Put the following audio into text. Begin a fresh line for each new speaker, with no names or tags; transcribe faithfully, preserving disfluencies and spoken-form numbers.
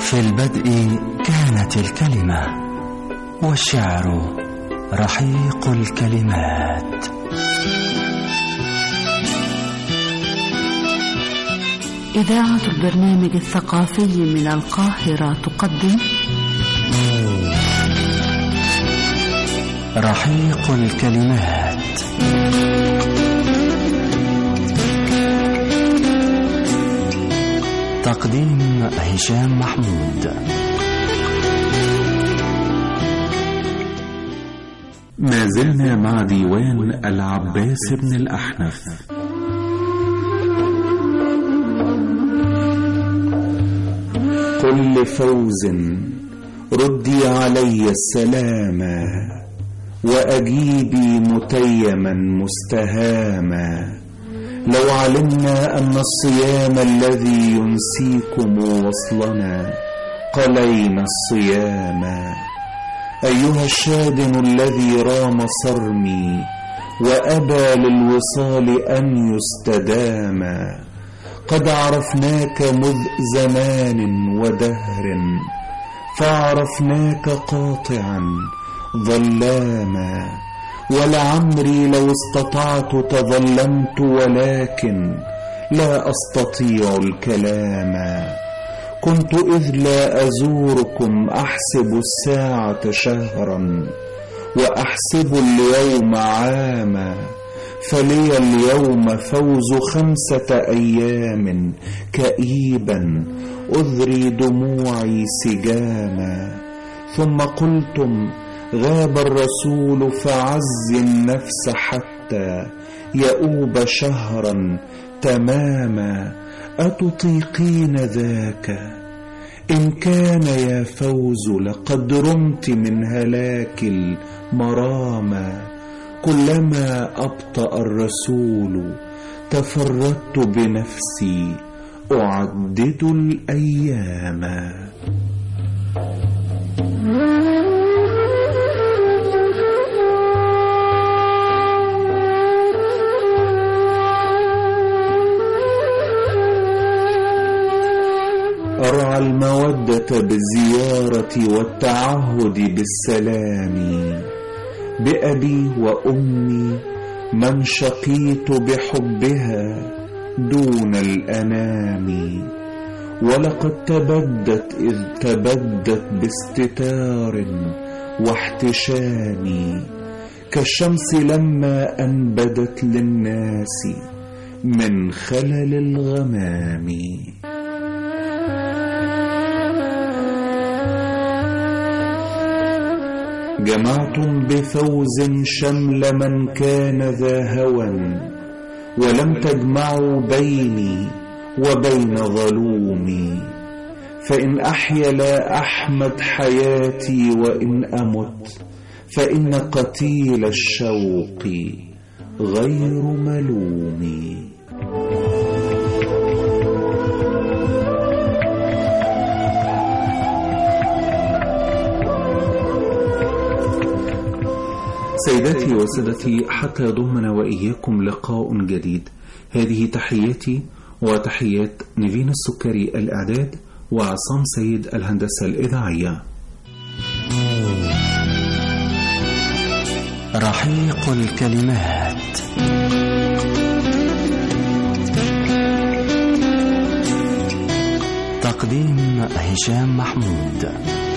في البدء كانت الكلمة، والشعر رحيق الكلمات.
إذاعة البرنامج الثقافي من القاهرة تقدم
رحيق الكلمات. تقديم هشام محمود.
ما زلنا مع ديوان العباس بن الأحنف.
قل لفوز ردي علي السلاما، وأجيبي متيما مستهاما. لو علمنا أن الصيام الذي ينسيكم وصلنا، قلينا الصياما. أيها الشادن الذي رام صرمي، وأبى للوصال أن يستداما. قد عرفناك مذ زمان ودهر، فعرفناك قاطعا ظلاما. ولعمري لو استطعت تظلمت، ولكن لا أستطيع الكلاما. كنت إذ لا أزوركم أحسب الساعة شهرا، وأحسب اليوم عاما. فلي اليوم فوز خمسة أيام كئيبا، أذري دموعي سجاما. ثم قلتم غاب الرسول، فعز النفس حتى يؤوب شهرا تماما. أتطيقين ذاك؟ إن كان يا فوز لقد رمت من هلاك المراما. كلما أبطأ الرسول تفردت بنفسي أعدد الأيام. أرعى المودة بالزيارة والتعهد بالسلام. بأبي وأمي من شقيت بحبها دون الأنام. ولقد تبدت إذ تبدت باستتار واحتشام، كالشمس لما أنبدت للناس من خلل الغمام. جمعتم بفوز شمل من كان ذا هوى، ولم تجمعوا بيني وبين ظلومي. فإن أحيا لا أحمد حياتي، وإن أمت فإن قتيل الشوق غير ملوم.
سيداتي وسادتي، حتى يضمنا وإياكم لقاء جديد. هذه تحياتي وتحيات نيفين السكري الإعداد، وعصام سيد الهندسة الإذاعية.
رحيق الكلمات. تقديم هشام محمود.